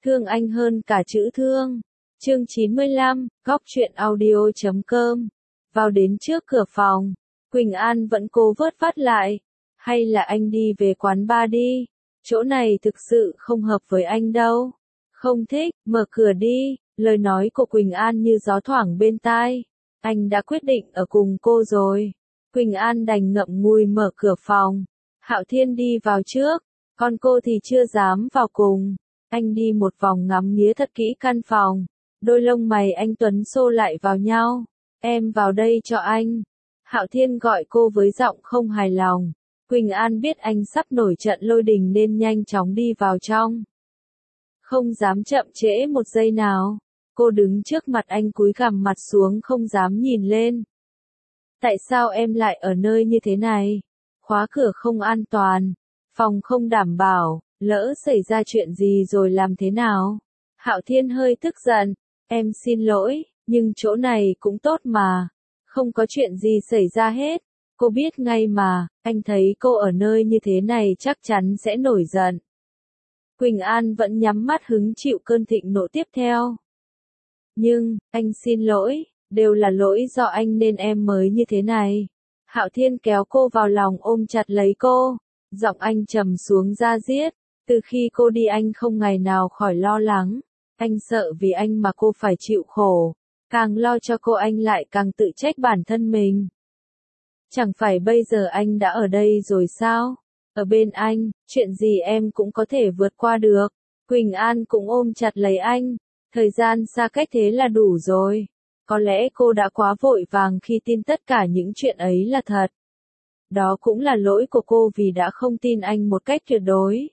Thương anh hơn cả chữ thương. Chương 95, góc truyện audio.com. Vào đến trước cửa phòng, Quỳnh An vẫn cố vớt vát lại. Hay là anh đi về quán bar đi, chỗ này thực sự không hợp với anh đâu. Không thích, mở cửa đi, lời nói của Quỳnh An như gió thoảng bên tai. Anh đã quyết định ở cùng cô rồi. Quỳnh An đành ngậm ngùi mở cửa phòng. Hạo Thiên đi vào trước, còn cô thì chưa dám vào cùng. Anh đi một vòng ngắm nghía thật kỹ căn phòng. Đôi lông mày anh tuấn xô lại vào nhau. Em vào đây cho anh. Hạo Thiên gọi cô với giọng không hài lòng. Quỳnh An biết anh sắp nổi trận lôi đình nên nhanh chóng đi vào trong. Không dám chậm trễ một giây nào. Cô đứng trước mặt anh cúi gằm mặt xuống không dám nhìn lên. Tại sao em lại ở nơi như thế này? Khóa cửa không an toàn, phòng không đảm bảo, lỡ xảy ra chuyện gì rồi làm thế nào? Hạo Thiên hơi tức giận, em xin lỗi, nhưng chỗ này cũng tốt mà. Không có chuyện gì xảy ra hết. Cô biết ngay mà, anh thấy cô ở nơi như thế này chắc chắn sẽ nổi giận. Quỳnh An vẫn nhắm mắt hứng chịu cơn thịnh nộ tiếp theo. Nhưng, anh xin lỗi, đều là lỗi do anh nên em mới như thế này. Hạo Thiên kéo cô vào lòng ôm chặt lấy cô, giọng anh trầm xuống da diết. Từ khi cô đi anh không ngày nào khỏi lo lắng. Anh sợ vì anh mà cô phải chịu khổ. Càng lo cho cô anh lại càng tự trách bản thân mình. Chẳng phải bây giờ anh đã ở đây rồi sao? Ở bên anh, chuyện gì em cũng có thể vượt qua được. Quỳnh An cũng ôm chặt lấy anh. Thời gian xa cách thế là đủ rồi. Có lẽ cô đã quá vội vàng khi tin tất cả những chuyện ấy là thật. Đó cũng là lỗi của cô vì đã không tin anh một cách tuyệt đối.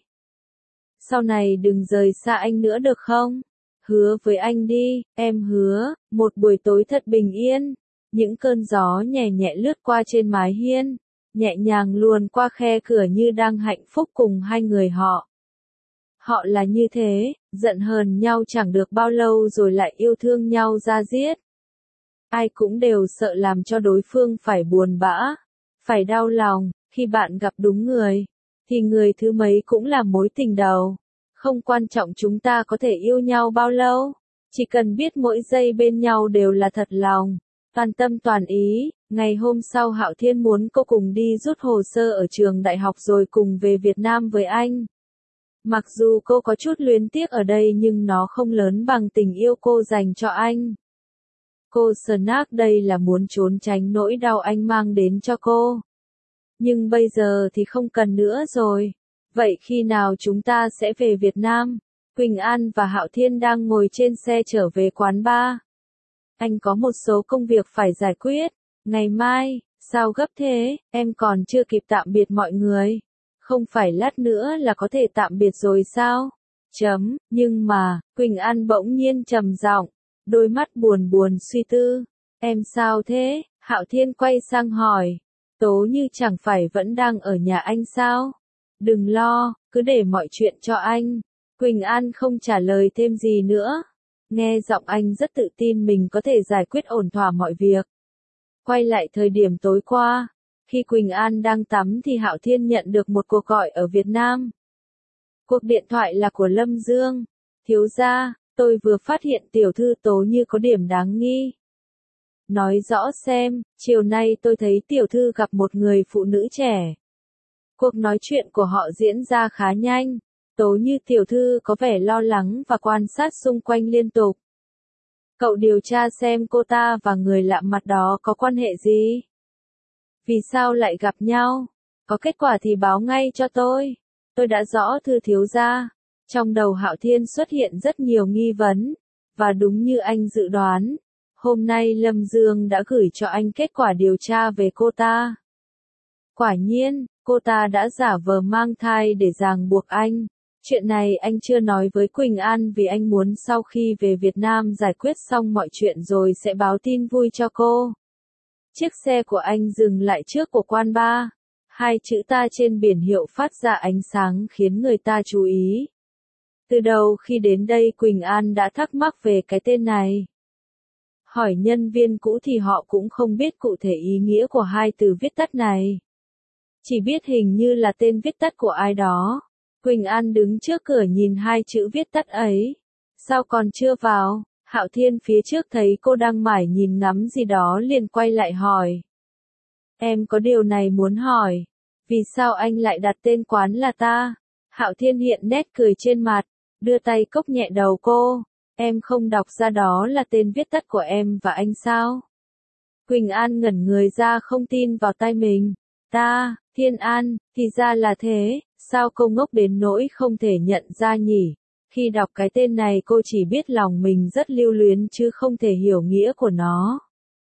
Sau này đừng rời xa anh nữa được không? Hứa với anh đi, em hứa, một buổi tối thật bình yên. Những cơn gió nhẹ nhẹ lướt qua trên mái hiên, nhẹ nhàng luồn qua khe cửa như đang hạnh phúc cùng hai người họ. Họ là như thế, giận hờn nhau chẳng được bao lâu rồi lại yêu thương nhau ra diết. Ai cũng đều sợ làm cho đối phương phải buồn bã, phải đau lòng. Khi bạn gặp đúng người, thì người thứ mấy cũng là mối tình đầu. Không quan trọng chúng ta có thể yêu nhau bao lâu, chỉ cần biết mỗi giây bên nhau đều là thật lòng, toàn tâm toàn ý. Ngày hôm sau Hạo Thiên muốn cô cùng đi rút hồ sơ ở trường đại học rồi cùng về Việt Nam với anh. Mặc dù cô có chút luyến tiếc ở đây nhưng nó không lớn bằng tình yêu cô dành cho anh. Cô Snack đây là muốn trốn tránh nỗi đau anh mang đến cho cô. Nhưng bây giờ thì không cần nữa rồi. Vậy khi nào chúng ta sẽ về Việt Nam? Quỳnh An và Hạo Thiên đang ngồi trên xe trở về quán bar. Anh có một số công việc phải giải quyết. Ngày mai, sao gấp thế? Em còn chưa kịp tạm biệt mọi người. Không phải lát nữa là có thể tạm biệt rồi sao? Nhưng mà, Quỳnh An bỗng nhiên trầm giọng, đôi mắt buồn buồn suy tư. Em sao thế? Hạo Thiên quay sang hỏi. Tố Như chẳng phải vẫn đang ở nhà anh sao? Đừng lo, cứ để mọi chuyện cho anh. Quỳnh An không trả lời thêm gì nữa. Nghe giọng anh rất tự tin mình có thể giải quyết ổn thỏa mọi việc. Quay lại thời điểm tối qua, khi Quỳnh An đang tắm thì Hạo Thiên nhận được một cuộc gọi ở Việt Nam. Cuộc điện thoại là của Lâm Dương. Thiếu gia, tôi vừa phát hiện tiểu thư Tố Như có điểm đáng nghi. Nói rõ xem, chiều nay tôi thấy tiểu thư gặp một người phụ nữ trẻ. Cuộc nói chuyện của họ diễn ra khá nhanh. Tố Như tiểu thư có vẻ lo lắng và quan sát xung quanh liên tục. Cậu điều tra xem cô ta và người lạ mặt đó có quan hệ gì? Vì sao lại gặp nhau? Có kết quả thì báo ngay cho tôi. Tôi đã rõ thưa thiếu gia. Trong đầu Hạo Thiên xuất hiện rất nhiều nghi vấn. Và đúng như anh dự đoán, hôm nay Lâm Dương đã gửi cho anh kết quả điều tra về cô ta. Quả nhiên, cô ta đã giả vờ mang thai để ràng buộc anh. Chuyện này anh chưa nói với Quỳnh An vì anh muốn sau khi về Việt Nam giải quyết xong mọi chuyện rồi sẽ báo tin vui cho cô. Chiếc xe của anh dừng lại trước của quán bar. Hai chữ ta trên biển hiệu phát ra ánh sáng khiến người ta chú ý. Từ đầu khi đến đây Quỳnh An đã thắc mắc về cái tên này. Hỏi nhân viên cũ thì họ cũng không biết cụ thể ý nghĩa của hai từ viết tắt này. Chỉ biết hình như là tên viết tắt của ai đó. Quỳnh An đứng trước cửa nhìn hai chữ viết tắt ấy. Sao còn chưa vào? Hạo Thiên phía trước thấy cô đang mải nhìn ngắm gì đó liền quay lại hỏi. Em có điều này muốn hỏi. Vì sao anh lại đặt tên quán là ta? Hạo Thiên hiện nét cười trên mặt, đưa tay cốc nhẹ đầu cô. Em không đọc ra đó là tên viết tắt của em và anh sao? Quỳnh An ngẩn người ra không tin vào tai mình. Ta, Thiên An, thì ra là thế, sao cô ngốc đến nỗi không thể nhận ra nhỉ? Khi đọc cái tên này cô chỉ biết lòng mình rất lưu luyến chứ không thể hiểu nghĩa của nó.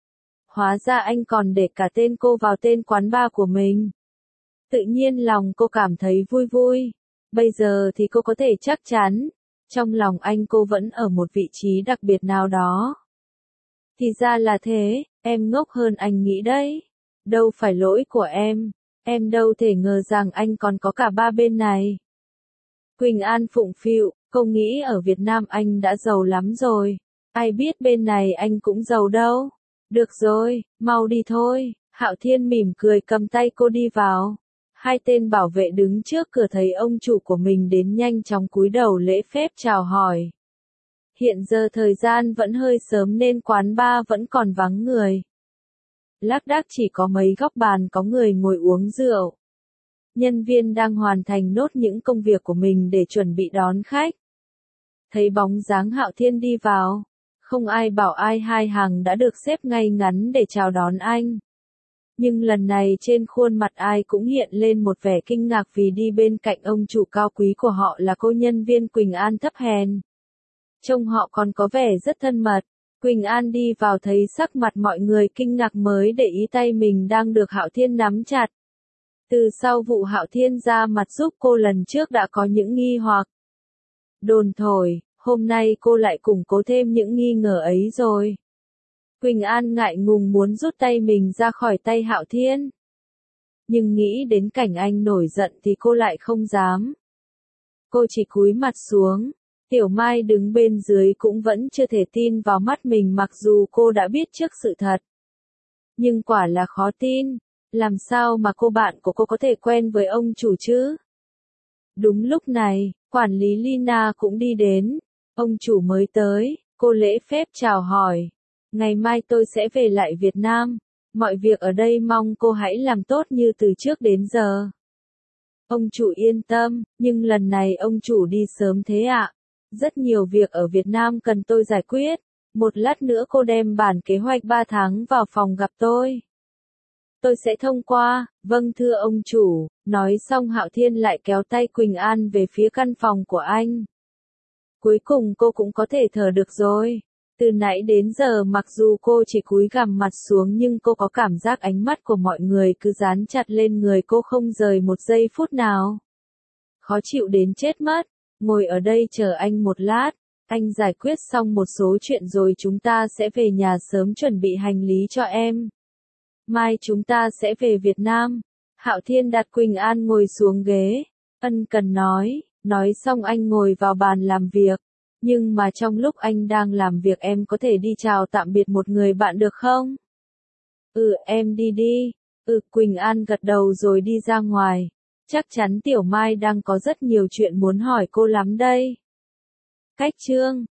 Hóa ra anh còn để cả tên cô vào tên quán bar của mình. Tự nhiên lòng cô cảm thấy vui vui. Bây giờ thì cô có thể chắc chắn, trong lòng anh cô vẫn ở một vị trí đặc biệt nào đó. Thì ra là thế, em ngốc hơn anh nghĩ đấy. Đâu phải lỗi của em đâu thể ngờ rằng anh còn có cả ba bên này. Quỳnh An phụng phịu, cô nghĩ ở Việt Nam anh đã giàu lắm rồi. Ai biết bên này anh cũng giàu đâu. Được rồi, mau đi thôi. Hạo Thiên mỉm cười cầm tay cô đi vào. Hai tên bảo vệ đứng trước cửa thấy ông chủ của mình đến nhanh chóng cúi đầu lễ phép chào hỏi. Hiện giờ thời gian vẫn hơi sớm nên quán bar vẫn còn vắng người. Lác đác chỉ có mấy góc bàn có người ngồi uống rượu. Nhân viên đang hoàn thành nốt những công việc của mình để chuẩn bị đón khách. Thấy bóng dáng Hạo Thiên đi vào, không ai bảo ai, hai hàng đã được xếp ngay ngắn để chào đón anh. Nhưng lần này trên khuôn mặt ai cũng hiện lên một vẻ kinh ngạc vì đi bên cạnh ông chủ cao quý của họ là cô nhân viên Quỳnh An thấp hèn. Trông họ còn có vẻ rất thân mật. Quỳnh An đi vào thấy sắc mặt mọi người kinh ngạc mới để ý tay mình đang được Hạo Thiên nắm chặt. Từ sau vụ Hạo Thiên ra mặt giúp cô lần trước đã có những nghi hoặc. Đồn thổi, hôm nay cô lại củng cố thêm những nghi ngờ ấy rồi. Quỳnh An ngại ngùng muốn rút tay mình ra khỏi tay Hạo Thiên. Nhưng nghĩ đến cảnh anh nổi giận thì cô lại không dám. Cô chỉ cúi mặt xuống. Tiểu Mai đứng bên dưới cũng vẫn chưa thể tin vào mắt mình mặc dù cô đã biết trước sự thật. Nhưng quả là khó tin. Làm sao mà cô bạn của cô có thể quen với ông chủ chứ? Đúng lúc này, quản lý Lina cũng đi đến. Ông chủ mới tới, cô lễ phép chào hỏi. Ngày mai tôi sẽ về lại Việt Nam. Mọi việc ở đây mong cô hãy làm tốt như từ trước đến giờ. Ông chủ yên tâm, nhưng lần này ông chủ đi sớm thế ạ. Rất nhiều việc ở Việt Nam cần tôi giải quyết. Một lát nữa cô đem bản kế hoạch 3 tháng vào phòng gặp tôi. Tôi sẽ thông qua, vâng thưa ông chủ. Nói xong Hạo Thiên lại kéo tay Quỳnh An về phía căn phòng của anh. Cuối cùng cô cũng có thể thở được rồi. Từ nãy đến giờ mặc dù cô chỉ cúi gằm mặt xuống nhưng cô có cảm giác ánh mắt của mọi người cứ dán chặt lên người cô không rời một giây phút nào. Khó chịu đến chết mất. Ngồi ở đây chờ anh một lát. Anh giải quyết xong một số chuyện rồi chúng ta sẽ về nhà sớm chuẩn bị hành lý cho em. Mai chúng ta sẽ về Việt Nam. Hạo Thiên đặt Quỳnh An ngồi xuống ghế. Ân cần nói xong anh ngồi vào bàn làm việc. Nhưng mà trong lúc anh đang làm việc em có thể đi chào tạm biệt một người bạn được không? Em đi đi. Quỳnh An gật đầu rồi đi ra ngoài. Chắc chắn Tiểu Mai đang có rất nhiều chuyện muốn hỏi cô lắm đây. Cách chương